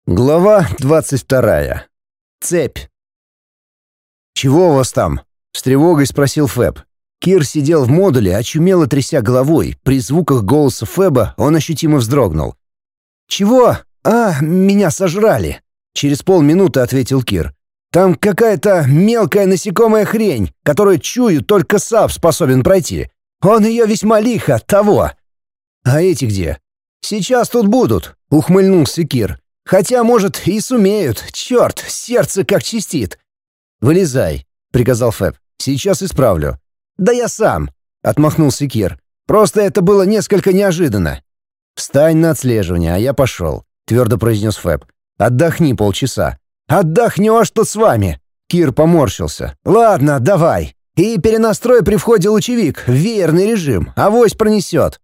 Глава 22. Цепь. «Чего у вас там?» — с тревогой спросил Фэб. Кир сидел в модуле, очумело тряся головой. При звуках голоса Фэба он ощутимо вздрогнул. «Чего? Меня сожрали!» — через полминуты ответил Кир. «Там какая-то мелкая насекомая хрень, которую, чую, только Сап способен пройти. Он ее весьма лихо, того!» «А эти где?» «Сейчас тут будут», — ухмыльнулся Кир. «Хотя, может, и сумеют. Черт, сердце как чистит». «Вылезай», — приказал Фэб. «Сейчас исправлю». «Да я сам», — отмахнулся Кир. «Просто это было несколько неожиданно». «Встань на отслеживание, а я пошел», — твердо произнес Фэб. «Отдохни полчаса». «Отдохнешь тут с вами», — Кир поморщился. «Ладно, давай. И перенастрой при входе лучевик в веерный режим, авось пронесет».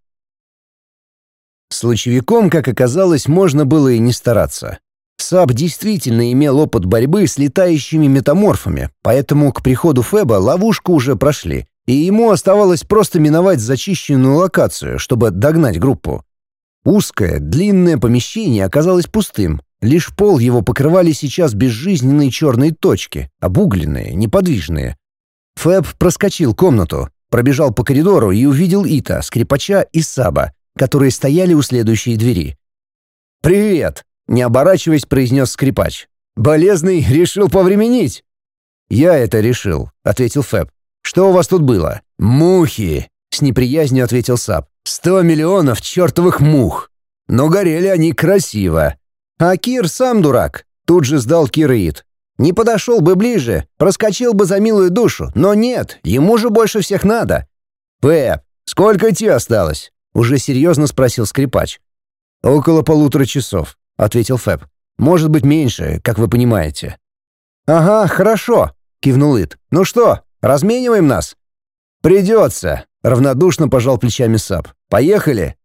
С лучевиком, как оказалось, можно было и не стараться. Сап действительно имел опыт борьбы с летающими метаморфами, поэтому к приходу Фэба ловушку уже прошли, и ему оставалось просто миновать зачищенную локацию, чтобы догнать группу. Узкое, длинное помещение оказалось пустым, лишь пол его покрывали сейчас безжизненные черные точки, обугленные, неподвижные. Фэб проскочил комнату, пробежал по коридору и увидел Ита, скрипача и Саба, которые стояли у следующей двери. «Привет!» — не оборачиваясь, произнес скрипач. «Болезный решил повременить?» «Я это решил», — ответил Фэб. «Что у вас тут было?» «Мухи!» — с неприязнью ответил Саб. 100 миллионов чертовых мух! Но горели они красиво!» «А Кир сам дурак!» — тут же сдал Кир Ит. «Не подошел бы ближе, проскочил бы за милую душу, но нет, ему же больше всех надо!» «Фэб, сколько тебе осталось?» — уже серьезно спросил скрипач. «Около 1,5 часов», — ответил Фэб. «Может быть, меньше, как вы понимаете». «Ага, хорошо», — кивнул Ит. «Ну что, размениваем нас?» «Придется», — равнодушно пожал плечами Сап. «Поехали?»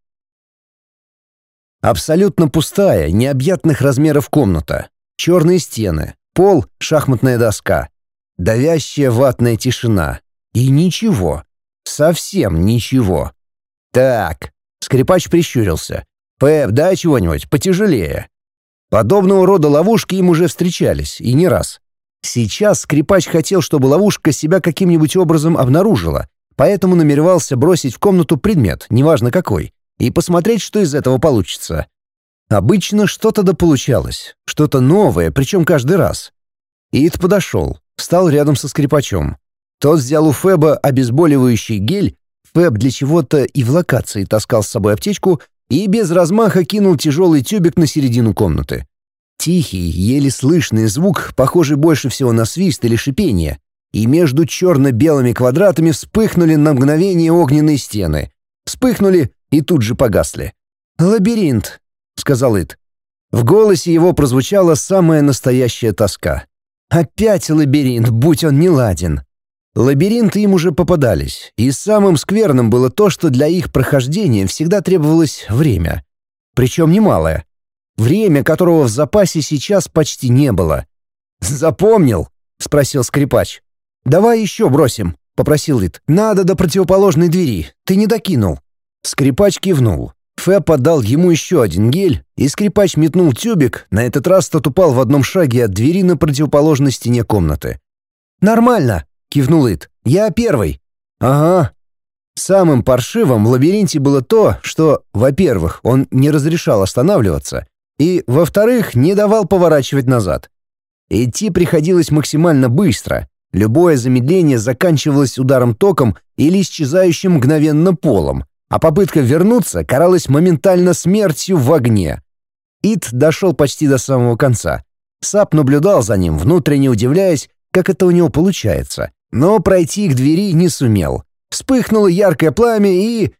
Абсолютно пустая, необъятных размеров комната. Черные стены, пол — шахматная доска. Давящая ватная тишина. И ничего. Совсем ничего. «Так», — скрипач прищурился. «Фэб, дай чего-нибудь потяжелее». Подобного рода ловушки им уже встречались, и не раз. Сейчас скрипач хотел, чтобы ловушка себя каким-нибудь образом обнаружила, поэтому намеревался бросить в комнату предмет, неважно какой, и посмотреть, что из этого получится. Обычно что-то да получалось, что-то новое, причем каждый раз. Ит подошел, встал рядом со скрипачом. Тот взял у Фэба обезболивающий гель. Фэб для чего-то и в локации таскал с собой аптечку и без размаха кинул тяжелый тюбик на середину комнаты. Тихий, еле слышный звук, похожий больше всего на свист или шипение, и между черно-белыми квадратами вспыхнули на мгновение огненные стены. Вспыхнули и тут же погасли. «Лабиринт», — сказал Ит. В голосе его прозвучала самая настоящая тоска. «Опять лабиринт, будь он неладен». Лабиринты им уже попадались, и самым скверным было то, что для их прохождения всегда требовалось время. Причем немалое. Время, которого в запасе сейчас почти не было. «Запомнил?» — спросил скрипач. «Давай еще бросим», — попросил Ит. «Надо до противоположной двери. Ты не докинул». Скрипач кивнул. Фэб отдал ему еще один гель, и скрипач метнул тюбик, на этот раз тот упал в одном шаге от двери на противоположной стене комнаты. «Нормально», — кивнул Ит. «Я первый». «Ага». Самым паршивым в лабиринте было то, что, во-первых, он не разрешал останавливаться, и, во-вторых, не давал поворачивать назад. Идти приходилось максимально быстро. Любое замедление заканчивалось ударом током или исчезающим мгновенно полом, а попытка вернуться каралась моментально смертью в огне. Ит дошел почти до самого конца. Сап наблюдал за ним, внутренне удивляясь, как это у него получается, но пройти к двери не сумел. Вспыхнуло яркое пламя и...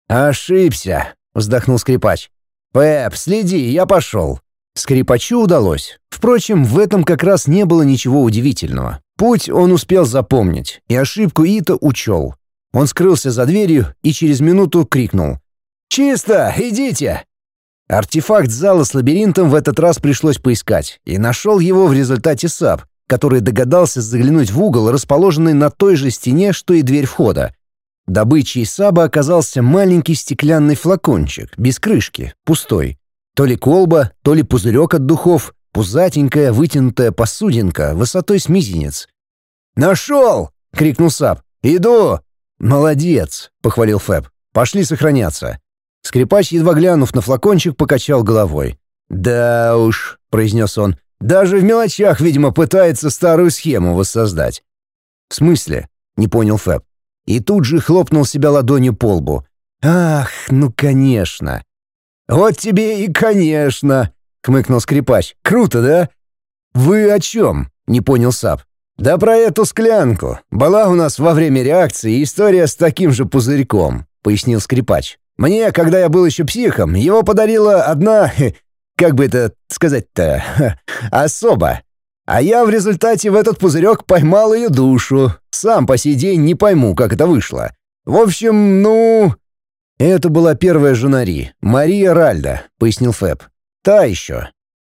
«Ошибся», — вздохнул скрипач. «Фэб, следи, я пошел». Скрипачу удалось. Впрочем, в этом как раз не было ничего удивительного. Путь он успел запомнить, и ошибку Ита учел. Он скрылся за дверью и через минуту крикнул: «Чисто, идите!» Артефакт зала с лабиринтом в этот раз пришлось поискать, и нашел его в результате Сап, который догадался заглянуть в угол, расположенный на той же стене, что и дверь входа. Добычей Саба оказался маленький стеклянный флакончик, без крышки, пустой. То ли колба, то ли пузырек от духов, пузатенькая вытянутая посудинка высотой с мизинец. «Нашел!» — крикнул Сап. «Иду!» «Молодец!» — похвалил Фэб. «Пошли сохраняться». Скрипач, едва глянув на флакончик, покачал головой. «Да уж», — произнес он, — «даже в мелочах, видимо, пытается старую схему воссоздать». «В смысле?» — не понял Фэб. И тут же хлопнул себя ладонью по лбу. «Ах, ну конечно!» «Вот тебе и конечно!» — хмыкнул скрипач. «Круто, да?» «Вы о чем?» — не понял Сап. «Да про эту склянку. Была у нас во время реакции история с таким же пузырьком», — пояснил скрипач. «Мне, когда я был еще психом, его подарила одна, как бы это сказать-то, особа. А я в результате в этот пузырек поймал ее душу. Сам по сей день не пойму, как это вышло. В общем, ну...» «Это была первая жена Ри, Мария Ральда», — пояснил Фэб. «Та еще».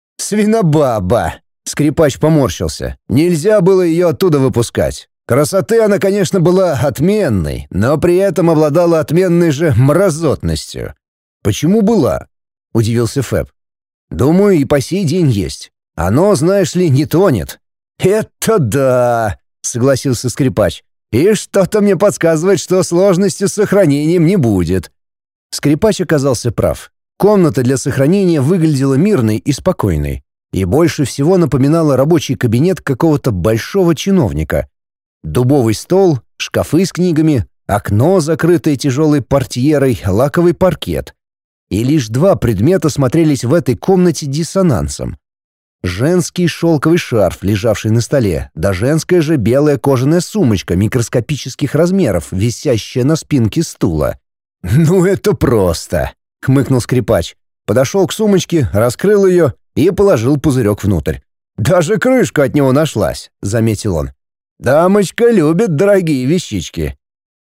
«Свинобаба!» — скрипач поморщился. «Нельзя было ее оттуда выпускать. Красоты она, конечно, была отменной, но при этом обладала отменной же мразотностью». «Почему была?» — удивился Фэб. «Думаю, и по сей день есть. Оно, знаешь ли, не тонет». «Это да!» — согласился скрипач. «И что-то мне подсказывает, что сложности с сохранением не будет». Скрипач оказался прав. Комната для сохранения выглядела мирной и спокойной. И больше всего напоминала рабочий кабинет какого-то большого чиновника. Дубовый стол, шкафы с книгами, окно, закрытое тяжелой портьерой, лаковый паркет. И лишь два предмета смотрелись в этой комнате диссонансом. Женский шелковый шарф, лежавший на столе, да женская же белая кожаная сумочка микроскопических размеров, висящая на спинке стула. «Ну это просто!» — хмыкнул скрипач. Подошел к сумочке, раскрыл ее и положил пузырек внутрь. «Даже крышка от него нашлась», — заметил он. «Дамочка любит дорогие вещички».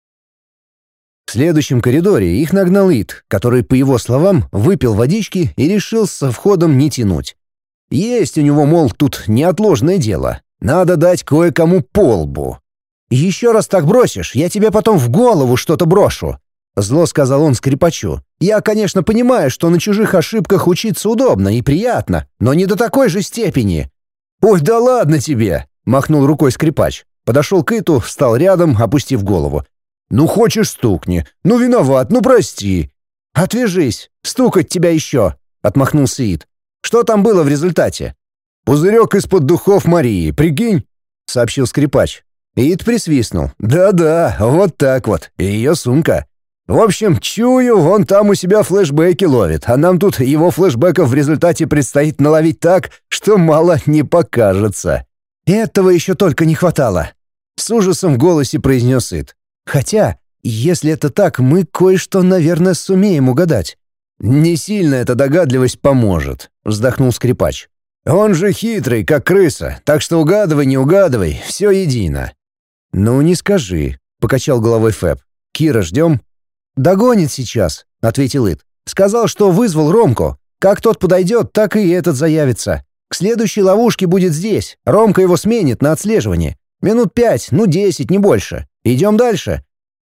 В следующем коридоре их нагнал Ит, который, по его словам, выпил водички и решил со входом не тянуть. Есть у него, мол, тут неотложное дело. Надо дать кое-кому по лбу. «Еще раз так бросишь, я тебе потом в голову что-то брошу», — зло сказал он скрипачу. «Я, конечно, понимаю, что на чужих ошибках учиться удобно и приятно, но не до такой же степени». «Ой, да ладно тебе!» — махнул рукой скрипач. Подошел к Иту, встал рядом, опустив голову. «Ну, хочешь, стукни. Ну, виноват, ну, прости». «Отвяжись, стукать тебя еще», — отмахнулся Ит. «Что там было в результате?» «Пузырек из-под духов Марии, прикинь?» — сообщил скрипач. Ит присвистнул. «Да-да, вот так вот. И ее сумка. В общем, чую, он там у себя флешбеки ловит, а нам тут его флешбеков в результате предстоит наловить так, что мало не покажется». «Этого еще только не хватало», — с ужасом в голосе произнес Ит. «Хотя, если это так, мы кое-что, наверное, сумеем угадать». «Не сильно эта догадливость поможет», — вздохнул скрипач. «Он же хитрый, как крыса, так что угадывай, не угадывай, все едино». «Ну, не скажи», — покачал головой Фэб. «Кира ждем?» «Догонит сейчас», — ответил Ит. «Сказал, что вызвал Ромку. Как тот подойдет, так и этот заявится. К следующей ловушке будет здесь. Ромка его сменит на отслеживание. Минут 5, ну 10, не больше. Идем дальше».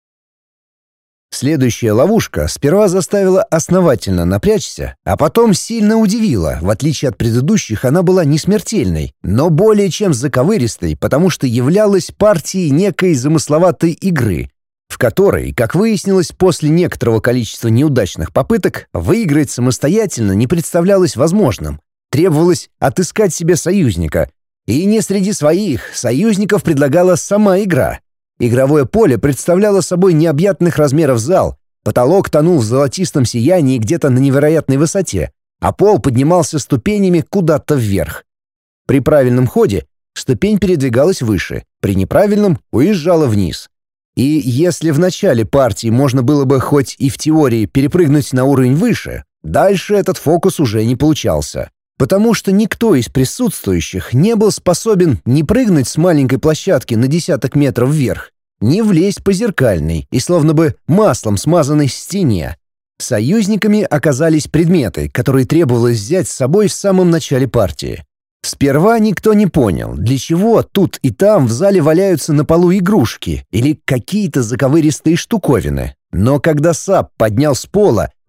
Следующая ловушка сперва заставила основательно напрячься, а потом сильно удивила. В отличие от предыдущих, она была не смертельной, но более чем заковыристой, потому что являлась партией некой замысловатой игры, в которой, как выяснилось после некоторого количества неудачных попыток, выиграть самостоятельно не представлялось возможным. Требовалось отыскать себе союзника. И не среди своих союзников предлагала сама игра. Игровое поле представляло собой необъятных размеров зал, потолок тонул в золотистом сиянии где-то на невероятной высоте, а пол поднимался ступенями куда-то вверх. При правильном ходе ступень передвигалась выше, при неправильном уезжала вниз. И если в начале партии можно было бы хоть и в теории перепрыгнуть на уровень выше, дальше этот фокус уже не получался. Потому что никто из присутствующих не был способен ни прыгнуть с маленькой площадки на десяток метров вверх, ни влезть по зеркальной и словно бы маслом смазанной стене. Союзниками оказались предметы, которые требовалось взять с собой в самом начале партии. Сперва никто не понял, для чего тут и там в зале валяются на полу игрушки или какие-то заковыристые штуковины. Но когда Сап поднял с пола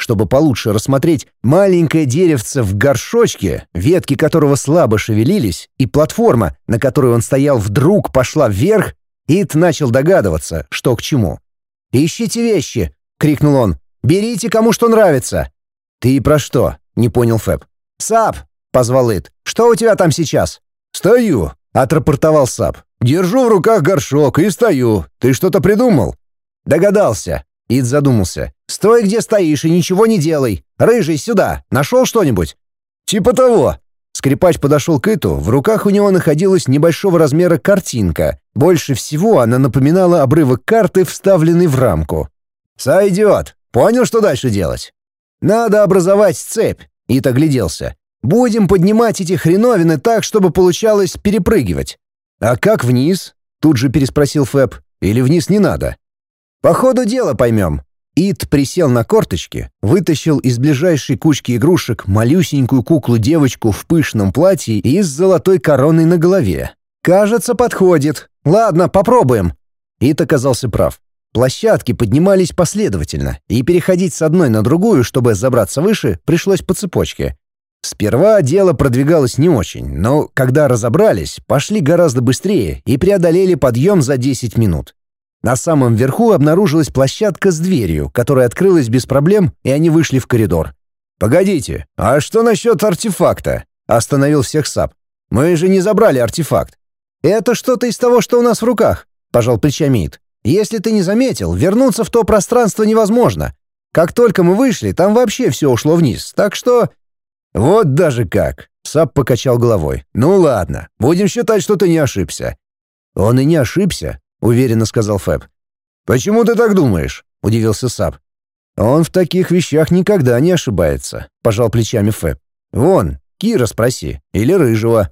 чтобы получше рассмотреть маленькое деревце в горшочке, ветки которого слабо шевелились, и платформа, на которой он стоял, вдруг пошла вверх, Ит начал догадываться, что к чему. «Ищите вещи!» — крикнул он. «Берите, кому что нравится!» «Ты про что?» — не понял Фэб. «Сап!» — позвал Ит. «Что у тебя там сейчас?» «Стою!» — отрапортовал Сап. «Держу в руках горшок и стою. Ты что-то придумал?» «Догадался!» — Ит задумался. «Стой, где стоишь, и ничего не делай. Рыжий, сюда! Нашел что-нибудь?» «Типа того!» Скрипач подошел к Иту, в руках у него находилась небольшого размера картинка. Больше всего она напоминала обрывок карты, вставленный в рамку. «Сойдет! Понял, что дальше делать?» «Надо образовать цепь», — Ит огляделся. «Будем поднимать эти хреновины так, чтобы получалось перепрыгивать». «А как вниз?» — тут же переспросил Фэб. «Или вниз не надо?» «По ходу дела поймем». Ит присел на корточки, вытащил из ближайшей кучки игрушек малюсенькую куклу-девочку в пышном платье и с золотой короной на голове. «Кажется, подходит. Ладно, попробуем». Ит оказался прав. Площадки поднимались последовательно, и переходить с одной на другую, чтобы забраться выше, пришлось по цепочке. Сперва дело продвигалось не очень, но когда разобрались, пошли гораздо быстрее и преодолели подъем за 10 минут. На самом верху обнаружилась площадка с дверью, которая открылась без проблем, и они вышли в коридор. «Погодите, а что насчет артефакта?» — остановил всех Сап. «Мы же не забрали артефакт». «Это что-то из того, что у нас в руках», — пожал плечами Ит. «Если ты не заметил, вернуться в то пространство невозможно. Как только мы вышли, там вообще все ушло вниз, так что...» «Вот даже как!» — Сап покачал головой. «Ну ладно, будем считать, что ты не ошибся». «Он и не ошибся», — уверенно сказал Фэб. «Почему ты так думаешь?» — удивился Сап. «Он в таких вещах никогда не ошибается», — пожал плечами Фэб. «Вон, Кира спроси, или Рыжего».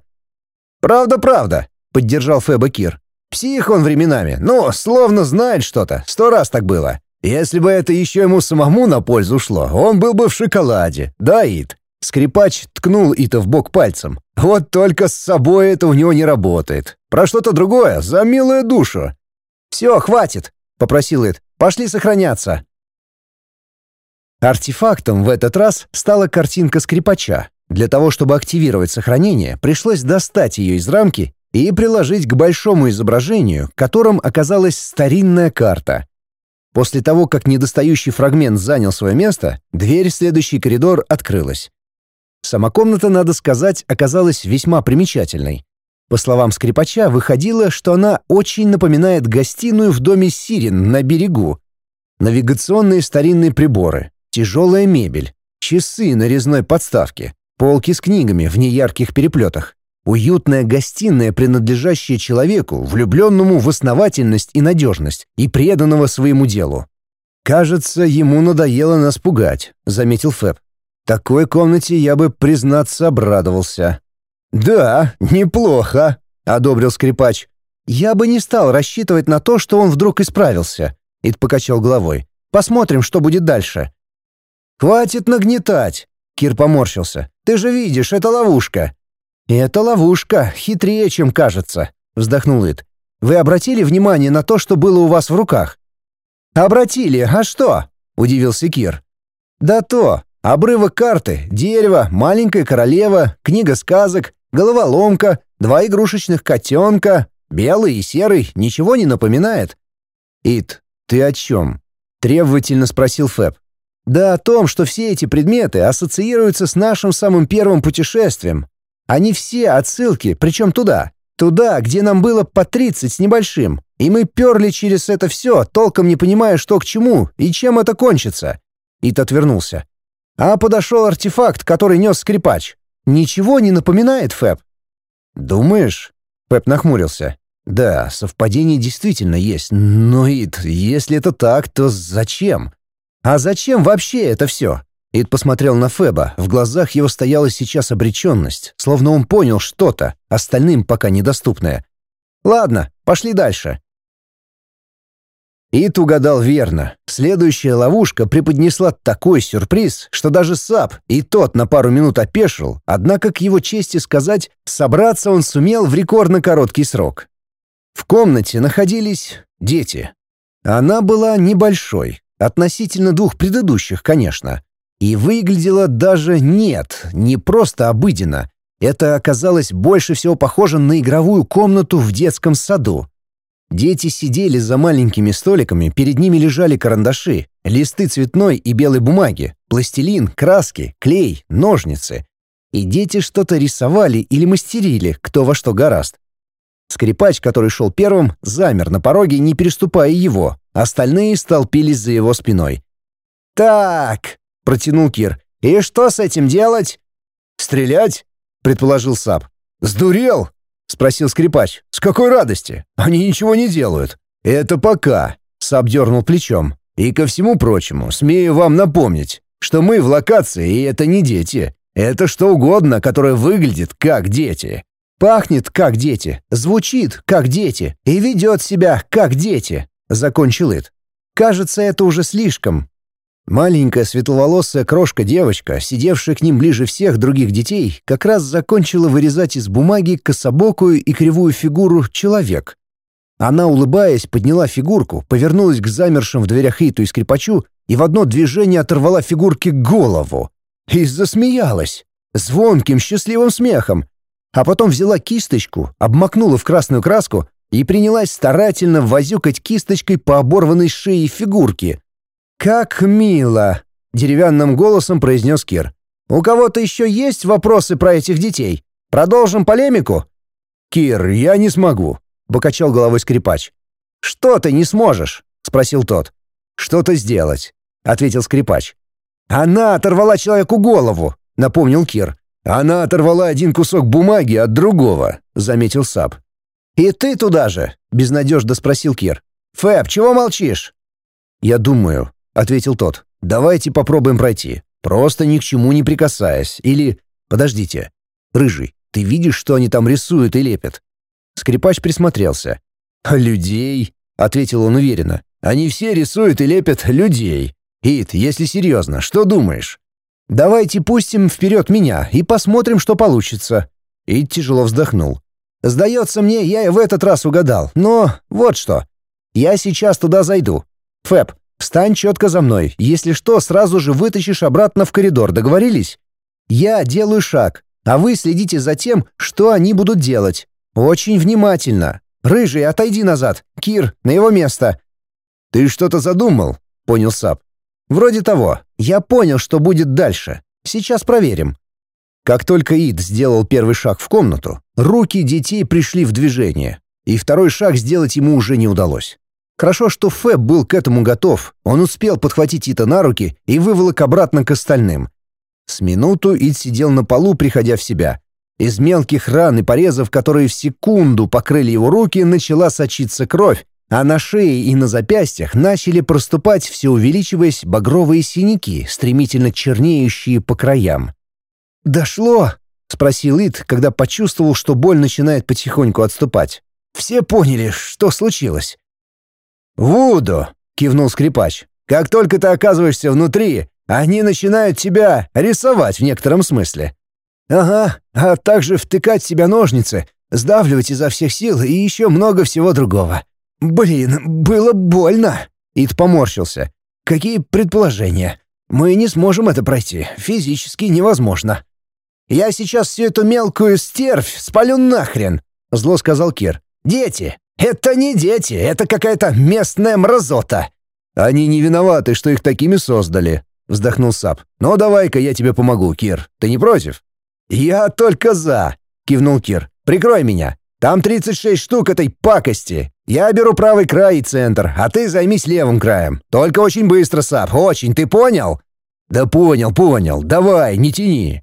«Правда», — поддержал Фэба Кир. «Псих он временами, но словно знает что-то, 100 раз так было. Если бы это еще ему самому на пользу шло, он был бы в шоколаде, да, Ит?» Скрипач ткнул Ита в бок пальцем. «Вот только с собой это у него не работает. Про что-то другое, за милую душу». «Все, хватит», — попросил Ит. «Пошли сохраняться». Артефактом в этот раз стала картинка скрипача. Для того, чтобы активировать сохранение, пришлось достать ее из рамки и приложить к большому изображению, которым оказалась старинная карта. После того, как недостающий фрагмент занял свое место, дверь в следующий коридор открылась. Сама комната, надо сказать, оказалась весьма примечательной. По словам скрипача, выходило, что она очень напоминает гостиную в доме Сирен на берегу. Навигационные старинные приборы, тяжелая мебель, часы на резной подставке, полки с книгами в неярких переплетах, уютная гостиная, принадлежащая человеку, влюбленному в основательность и надежность и преданного своему делу. «Кажется, ему надоело нас пугать», — заметил Фэб. «Такой комнате я бы, признаться, обрадовался». «Да, неплохо», — одобрил скрипач. «Я бы не стал рассчитывать на то, что он вдруг исправился», — Ит покачал головой. «Посмотрим, что будет дальше». «Хватит нагнетать», — Кир поморщился. «Ты же видишь, это ловушка». «Это ловушка, хитрее, чем кажется», — вздохнул Ит. «Вы обратили внимание на то, что было у вас в руках?» «Обратили, а что?» — удивился Кир. «Да то, обрывок карты, дерево, маленькая королева, книга сказок, головоломка, 2 игрушечных котенка, белый и серый, ничего не напоминает?» «Ит, ты о чем?» — требовательно спросил Фэб. «Да о том, что все эти предметы ассоциируются с нашим самым первым путешествием. Они все отсылки, причем туда, где нам было по 30 с небольшим, и мы перли через это все, толком не понимая, что к чему и чем это кончится». Ит отвернулся. «А подошел артефакт, который нес скрипач. Ничего не напоминает, Фэб?» «Думаешь?» — Фэб нахмурился. «Да, совпадение действительно есть, но, Ит, если это так, то зачем?» «А зачем вообще это все?» Ит посмотрел на Фэба, в глазах его стояла сейчас обреченность, словно он понял что-то, остальным пока недоступное. «Ладно, пошли дальше». Ит угадал верно. Следующая ловушка преподнесла такой сюрприз, что даже Сап и тот на пару минут опешил, однако, к его чести сказать, собраться он сумел в рекордно короткий срок. В комнате находились дети. Она была небольшой, относительно 2 предыдущих, конечно. И выглядело даже не просто обыденно. Это оказалось больше всего похоже на игровую комнату в детском саду. Дети сидели за маленькими столиками, перед ними лежали карандаши, листы цветной и белой бумаги, пластилин, краски, клей, ножницы. И дети что-то рисовали или мастерили, кто во что горазд. Скрипач, который шел первым, замер на пороге, не переступая его. Остальные столпились за его спиной. «Так», — протянул Кир, — «и что с этим делать?» «Стрелять?» — предположил Сап. «Сдурел?» — спросил скрипач. «С какой радости? Они ничего не делают». «Это пока», — Сап дернул плечом. «И ко всему прочему, смею вам напомнить, что мы в локации, и это не дети. Это что угодно, которое выглядит как дети. Пахнет как дети, звучит как дети и ведет себя как дети», — закончил Ит. «Кажется, это уже слишком». Маленькая светловолосая крошка-девочка, сидевшая к ним ближе всех других детей, как раз закончила вырезать из бумаги кособокую и кривую фигуру «человек». Она, улыбаясь, подняла фигурку, повернулась к замершим в дверях Иту и скрипачу и в одно движение оторвала фигурке голову. И засмеялась. Звонким, счастливым смехом. А потом взяла кисточку, обмакнула в красную краску и принялась старательно возюкать кисточкой по оборванной шее фигурки. «Как мило!» — деревянным голосом произнес Кир. «У кого-то еще есть вопросы про этих детей? Продолжим полемику?» «Кир, я не смогу», — покачал головой скрипач. «Что ты не сможешь?» — спросил тот. «Что-то сделать», — ответил скрипач. «Она оторвала человеку голову», — напомнил Кир. «Она оторвала один кусок бумаги от другого», — заметил Сап. «И ты туда же?» — безнадежно спросил Кир. «Фэб, чего молчишь?» «Я думаю», — ответил тот. «Давайте попробуем пройти, просто ни к чему не прикасаясь. Или... Подождите. Рыжий, ты видишь, что они там рисуют и лепят?» Скрипач присмотрелся. «Людей», — ответил он уверенно. «Они все рисуют и лепят людей. Ит, если серьезно, что думаешь?» «Давайте пустим вперед меня и посмотрим, что получится». Ит тяжело вздохнул. «Сдается мне, я и в этот раз угадал. Но вот что. Я сейчас туда зайду. Фэб, встань четко за мной. Если что, сразу же вытащишь обратно в коридор. Договорились? Я делаю шаг, а вы следите за тем, что они будут делать. Очень внимательно. Рыжий, отойди назад. Кир, на его место». «Ты что-то задумал?» — понял Сап. «Вроде того. Я понял, что будет дальше. Сейчас проверим». Как только Ид сделал первый шаг в комнату, руки детей пришли в движение, и второй шаг сделать ему уже не удалось. Хорошо, что Фэб был к этому готов. Он успел подхватить Ита на руки и выволок обратно к остальным. С минуту Ид сидел на полу, приходя в себя. Из мелких ран и порезов, которые в секунду покрыли его руки, начала сочиться кровь, а на шее и на запястьях начали проступать, все увеличиваясь, багровые синяки, стремительно чернеющие по краям. «Дошло?» — спросил Ит, когда почувствовал, что боль начинает потихоньку отступать. «Все поняли, что случилось?» «Вуду!» — кивнул скрипач. «Как только ты оказываешься внутри, они начинают тебя рисовать в некотором смысле». «Ага, а также втыкать в себя ножницы, сдавливать изо всех сил и еще много всего другого. Блин, было больно!» Ит поморщился. «Какие предположения? Мы не сможем это пройти, физически невозможно». «Я сейчас всю эту мелкую стервь спалю нахрен!» — зло сказал Кир. «Дети! Это не дети, это какая-то местная мразота!» «Они не виноваты, что их такими создали», — вздохнул Сап. «Но давай-ка я тебе помогу, Кир. Ты не против?» «Я только за!» — кивнул Кир. «Прикрой меня. Там 36 штук этой пакости. Я беру правый край и центр, а ты займись левым краем. Только очень быстро, Сап, очень, ты понял?» «Да понял. Давай, не тяни».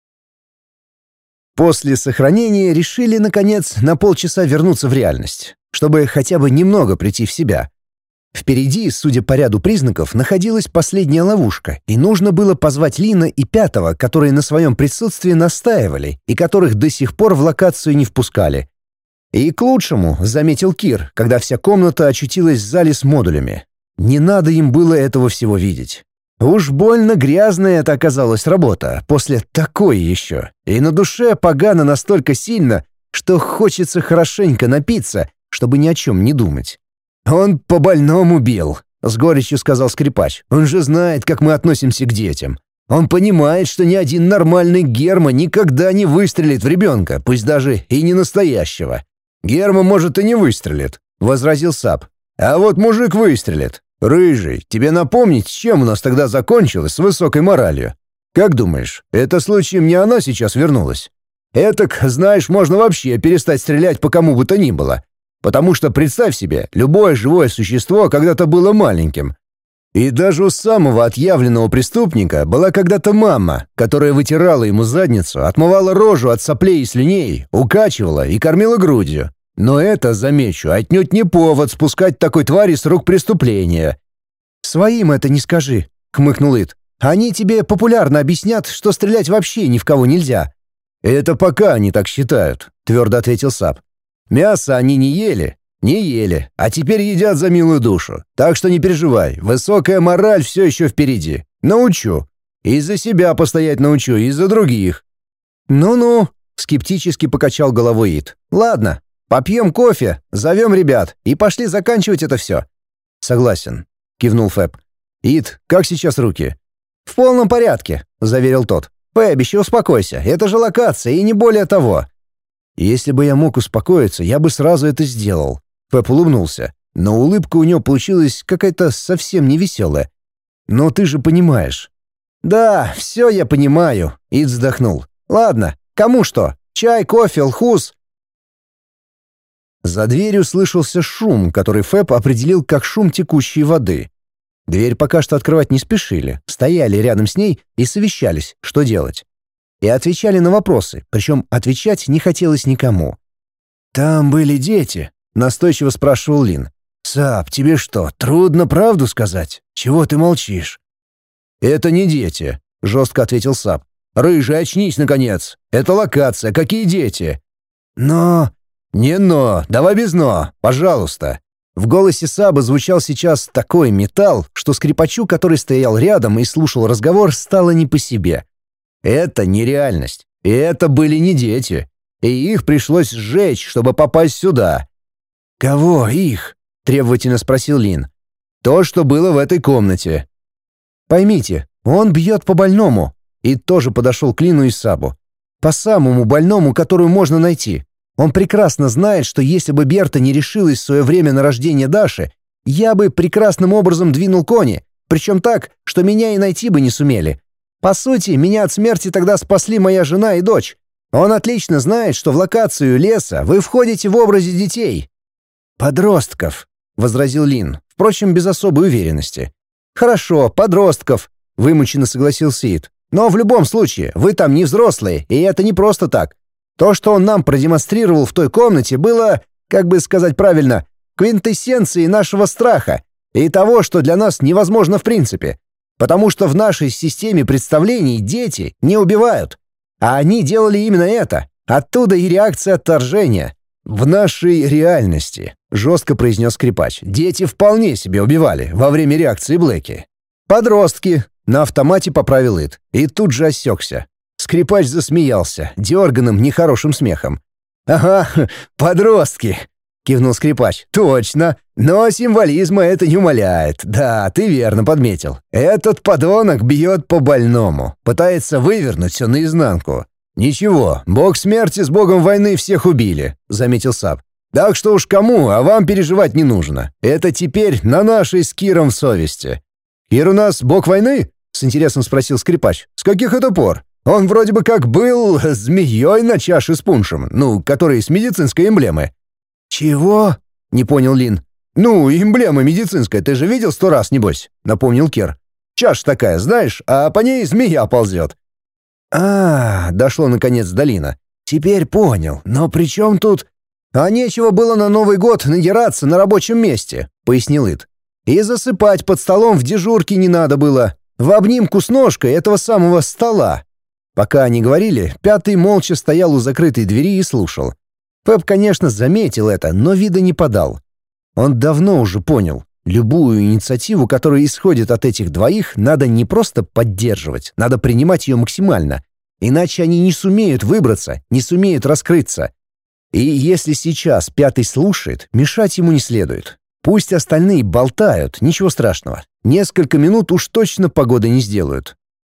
После сохранения решили, наконец, на полчаса вернуться в реальность, чтобы хотя бы немного прийти в себя. Впереди, судя по ряду признаков, находилась последняя ловушка, и нужно было позвать Лина и Пятого, которые на своем присутствии настаивали и которых до сих пор в локацию не впускали. И к лучшему, заметил Кир, когда вся комната очутилась в зале с модулями. Не надо им было этого всего видеть. Уж больно грязная это оказалась работа, после такой еще. И на душе погано настолько сильно, что хочется хорошенько напиться, чтобы ни о чем не думать. «Он по-больному бил», — с горечью сказал скрипач. «Он же знает, как мы относимся к детям. Он понимает, что ни один нормальный Герма никогда не выстрелит в ребенка, пусть даже и не настоящего. Герма, может, и не выстрелит, — возразил Сап. А вот мужик выстрелит. Рыжий, тебе напомнить, с чем у нас тогда закончилось с высокой моралью? Как думаешь, это случаем не она сейчас вернулась? Этак, знаешь, можно вообще перестать стрелять по кому бы то ни было. Потому что, представь себе, любое живое существо когда-то было маленьким. И даже у самого отъявленного преступника была когда-то мама, которая вытирала ему задницу, отмывала рожу от соплей и слюней, укачивала и кормила грудью. Но это, замечу, отнюдь не повод спускать такой твари с рук преступления. «Своим это не скажи», — хмыкнул Ит. «Они тебе популярно объяснят, что стрелять вообще ни в кого нельзя». «Это пока они так считают», — твердо ответил Сап. «Мясо они не ели, а теперь едят за милую душу. Так что не переживай, высокая мораль все еще впереди. Научу. И за себя постоять научу, и за других». «Ну-ну», — скептически покачал головой Ит. «Ладно, попьем кофе, зовем ребят и пошли заканчивать это все». «Согласен», — кивнул Фэб. «Ит, как сейчас руки?» «В полном порядке», — заверил тот. «Фэбище, успокойся, это же локация и не более того». «Если бы я мог успокоиться, я бы сразу это сделал». Фэб улыбнулся, но улыбка у него получилась какая-то совсем невеселая. «Но ты же понимаешь». «Да, все я понимаю», — Ид вздохнул. «Ладно, кому что? Чай, кофе, лхуз?» За дверью слышался шум, который Фэб определил как шум текущей воды. Дверь пока что открывать не спешили, стояли рядом с ней и совещались, что делать. И отвечали на вопросы, причем отвечать не хотелось никому. «Там были дети», — настойчиво спрашивал Лин. «Сап, тебе что, трудно правду сказать? Чего ты молчишь?» «Это не дети», — жестко ответил Сап. «Рыжий, очнись, наконец! Это локация, какие дети?» «Но...» «Не но, давай без но, пожалуйста». В голосе Саба звучал сейчас такой металл, что скрипачу, который стоял рядом и слушал разговор, стало не по себе. Это нереальность. И это были не дети. И их пришлось сжечь, чтобы попасть сюда. «Кого их?» — требовательно спросил Лин. «То, что было в этой комнате». «Поймите, он бьет по больному». И тоже подошел к Лину и Сабу. «По самому больному, которую можно найти. Он прекрасно знает, что если бы Берта не решилась в свое время на рождение Даши, я бы прекрасным образом двинул кони, причем так, что меня и найти бы не сумели. По сути, меня от смерти тогда спасли моя жена и дочь. Он отлично знает, что в локацию леса вы входите в образе детей». «Подростков», — возразил Лин, впрочем, без особой уверенности. «Хорошо, подростков», — вымученно согласился Ид. «Но в любом случае, вы там не взрослые, и это не просто так. То, что он нам продемонстрировал в той комнате, было, как бы сказать правильно, квинтэссенцией нашего страха и того, что для нас невозможно в принципе. Потому что в нашей системе представлений дети не убивают. А они делали именно это. Оттуда и реакция отторжения. «В нашей реальности», — жестко произнес скрипач, «дети вполне себе убивали во время реакции Блэки». «Подростки», — на автомате поправил Ид, и тут же осекся. Скрипач засмеялся, дерганым, нехорошим смехом. «Ага, подростки», — кивнул скрипач. «Точно. Но символизма это не умаляет. Да, ты верно подметил. Этот подонок бьет по больному, пытается вывернуть все наизнанку». «Ничего, бог смерти с богом войны всех убили», — заметил Сап. «Так что уж кому, а вам переживать не нужно. Это теперь на нашей с Киром совести». «Кир у нас бог войны?» — с интересом спросил скрипач. «С каких это пор? Он вроде бы как был змеей на чаше с пуншем, который с медицинской эмблемы». «Чего?» — не понял Лин. «Эмблема медицинская, ты же видел 100 раз, небось?» — напомнил Кир. «Чаша такая, знаешь, а по ней змея ползет». Дошло наконец до Лина. «Теперь понял, но при чем тут...» «А нечего было на Новый год надираться на рабочем месте», — пояснил Ид. «И засыпать под столом в дежурке не надо было, в обнимку с ножкой этого самого стола». Пока они говорили, Пятый молча стоял у закрытой двери и слушал. Пеп, конечно, заметил это, но вида не подал. Он давно уже понял, любую инициативу, которая исходит от этих двоих, надо не просто поддерживать, надо принимать ее максимально. Иначе они не сумеют выбраться, не сумеют раскрыться. И если сейчас Пятый слушает, мешать ему не следует. Пусть остальные болтают, ничего страшного. Несколько минут уж точно погоды не сделают.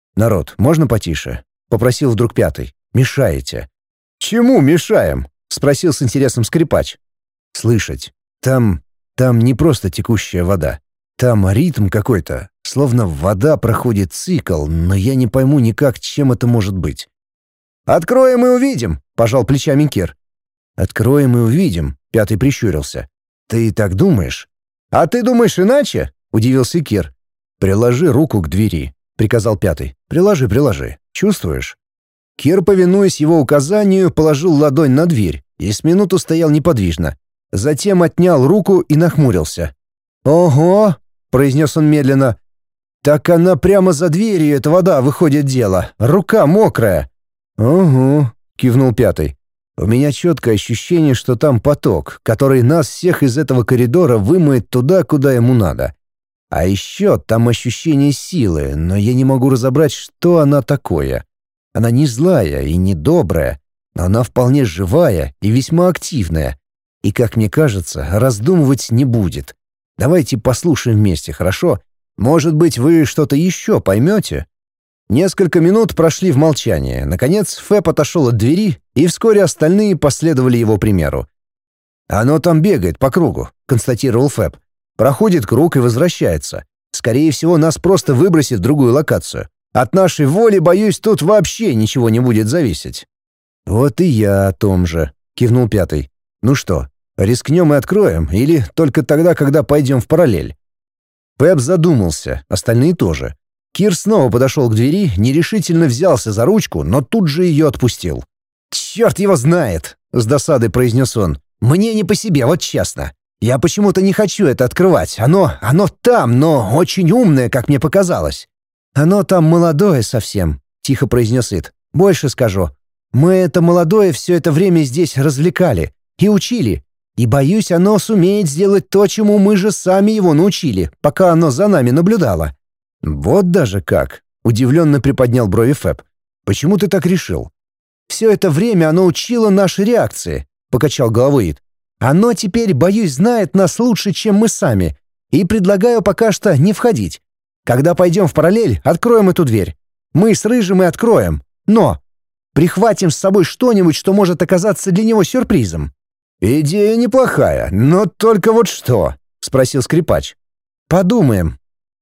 «Народ, можно потише?» — попросил вдруг пятый. «Мешаете». «Чему мешаем?» — спросил с интересом скрипач. «Слышать. Там не просто текущая вода. Там ритм какой-то, словно вода проходит цикл, но я не пойму никак, чем это может быть». «Откроем и увидим», — пожал плечами Кир. «Откроем и увидим», — пятый прищурился. «Ты так думаешь?» «А ты думаешь иначе?» — удивился Кир. «Приложи руку к двери», — приказал пятый. «Приложи. Чувствуешь?» Кир, повинуясь его указанию, положил ладонь на дверь и с минуту стоял неподвижно. Затем отнял руку и нахмурился. «Ого!» — произнес он медленно. «Так она прямо за дверью, эта вода, выходит дело. Рука мокрая». «Угу», — кивнул пятый. «У меня четкое ощущение, что там поток, который нас всех из этого коридора вымоет туда, куда ему надо. А еще там ощущение силы, но я не могу разобрать, что она такое. Она не злая и не добрая, но она вполне живая и весьма активная. И, как мне кажется, раздумывать не будет. Давайте послушаем вместе, хорошо? Может быть, вы что-то еще поймете?» Несколько минут прошли в молчании. Наконец Фэб отошел от двери, и вскоре остальные последовали его примеру. «Оно там бегает по кругу», — констатировал Фэб. «Проходит круг и возвращается. Скорее всего, нас просто выбросит в другую локацию. От нашей воли, боюсь, тут вообще ничего не будет зависеть». «Вот и я о том же», — кивнул пятый. «Ну что, рискнем и откроем, или только тогда, когда пойдем в параллель?» Фэб задумался, остальные тоже. Кир снова подошел к двери, нерешительно взялся за ручку, но тут же ее отпустил. «Черт его знает!» — с досадой произнес он. «Мне не по себе, вот честно. Я почему-то не хочу это открывать. Оно там, но очень умное, как мне показалось». «Оно там молодое совсем», — тихо произнес Ит. «Больше скажу. Мы это молодое все это время здесь развлекали и учили. И, боюсь, оно сумеет сделать то, чему мы же сами его научили, пока оно за нами наблюдало». «Вот даже как!» — удивленно приподнял брови Фэб. «Почему ты так решил?» «Все это время оно учило наши реакции», — покачал головой Ит. «Оно теперь, боюсь, знает нас лучше, чем мы сами, и предлагаю пока что не входить. Когда пойдем в параллель, откроем эту дверь. Мы с Рыжим и откроем, но прихватим с собой что-нибудь, что может оказаться для него сюрпризом». «Идея неплохая, но только вот что?» — спросил скрипач. «Подумаем».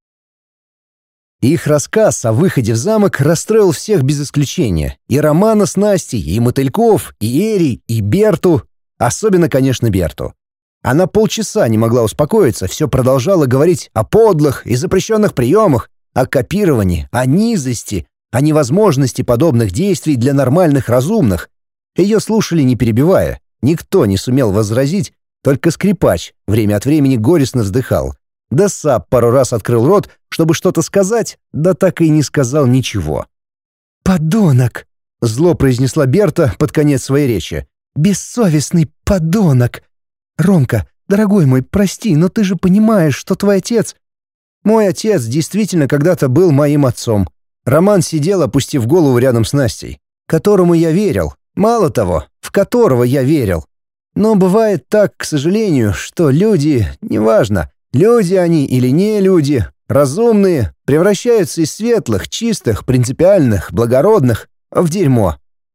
Их рассказ о выходе в замок расстроил всех без исключения. И Романа с Настей, и Мотыльков, и Эри, и Берту. Особенно, конечно, Берту. Она полчаса не могла успокоиться, все продолжала говорить о подлых и запрещенных приемах, о копировании, о низости, о невозможности подобных действий для нормальных разумных. Ее слушали не перебивая. Никто не сумел возразить, только скрипач время от времени горестно вздыхал. Да Сап пару раз открыл рот, чтобы что-то сказать, да так и не сказал ничего. «Подонок!» — зло произнесла Берта под конец своей речи. «Бессовестный подонок! Ромка, дорогой мой, прости, но ты же понимаешь, что твой отец...» «Мой отец действительно когда-то был моим отцом». Роман сидел, опустив голову рядом с Настей, которому я верил, мало того, в которого я верил. Но бывает так, к сожалению, что люди, неважно, люди они или не люди, разумные, превращаются из светлых, чистых, принципиальных, благородных в дерьмо.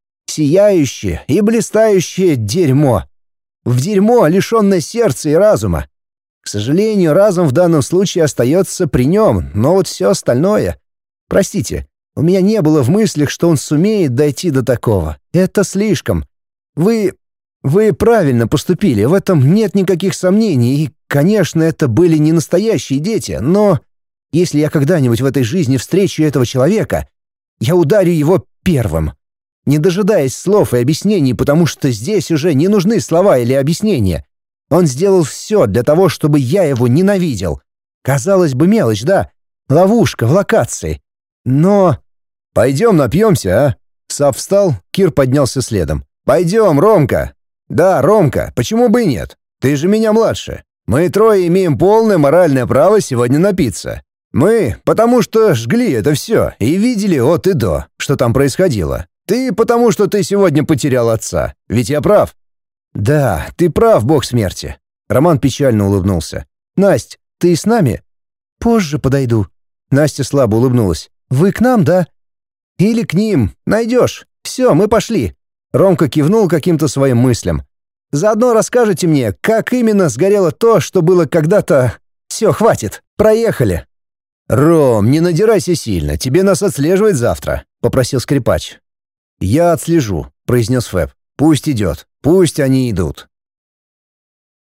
Сияющее и блистающее дерьмо. В дерьмо, лишенное сердца и разума. К сожалению, разум в данном случае остается при нем, но вот все остальное... Простите, у меня не было в мыслях, что он сумеет дойти до такого. Это слишком. Вы правильно поступили, в этом нет никаких сомнений, и, конечно, это были не настоящие дети, но если я когда-нибудь в этой жизни встречу этого человека, я ударю его первым, не дожидаясь слов и объяснений, потому что здесь уже не нужны слова или объяснения. Он сделал все для того, чтобы я его ненавидел. Казалось бы, мелочь, да? Ловушка в локации. Но... «Пойдем напьемся, а?» Сав встал, Кир поднялся следом. «Пойдем, Ромка!» «Да, Ромка, почему бы и нет? Ты же меня младше. Мы трое имеем полное моральное право сегодня напиться. Мы, потому что жгли это все и видели от и до, что там происходило. Ты, потому что ты сегодня потерял отца. Ведь я прав?» «Да, ты прав, бог смерти». Роман печально улыбнулся. «Насть, ты с нами?» «Позже подойду». Настя слабо улыбнулась. «Вы к нам, да?» Или к ним. Найдешь. Все, мы пошли». Ромка кивнул каким-то своим мыслям. «Заодно расскажете мне, как именно сгорело то, что было когда-то... Все, хватит. Проехали». «Ром, не надирайся сильно, тебе нас отслеживать завтра», — попросил скрипач. «Я отслежу», — произнес Фэб. «Пусть идет, пусть они идут».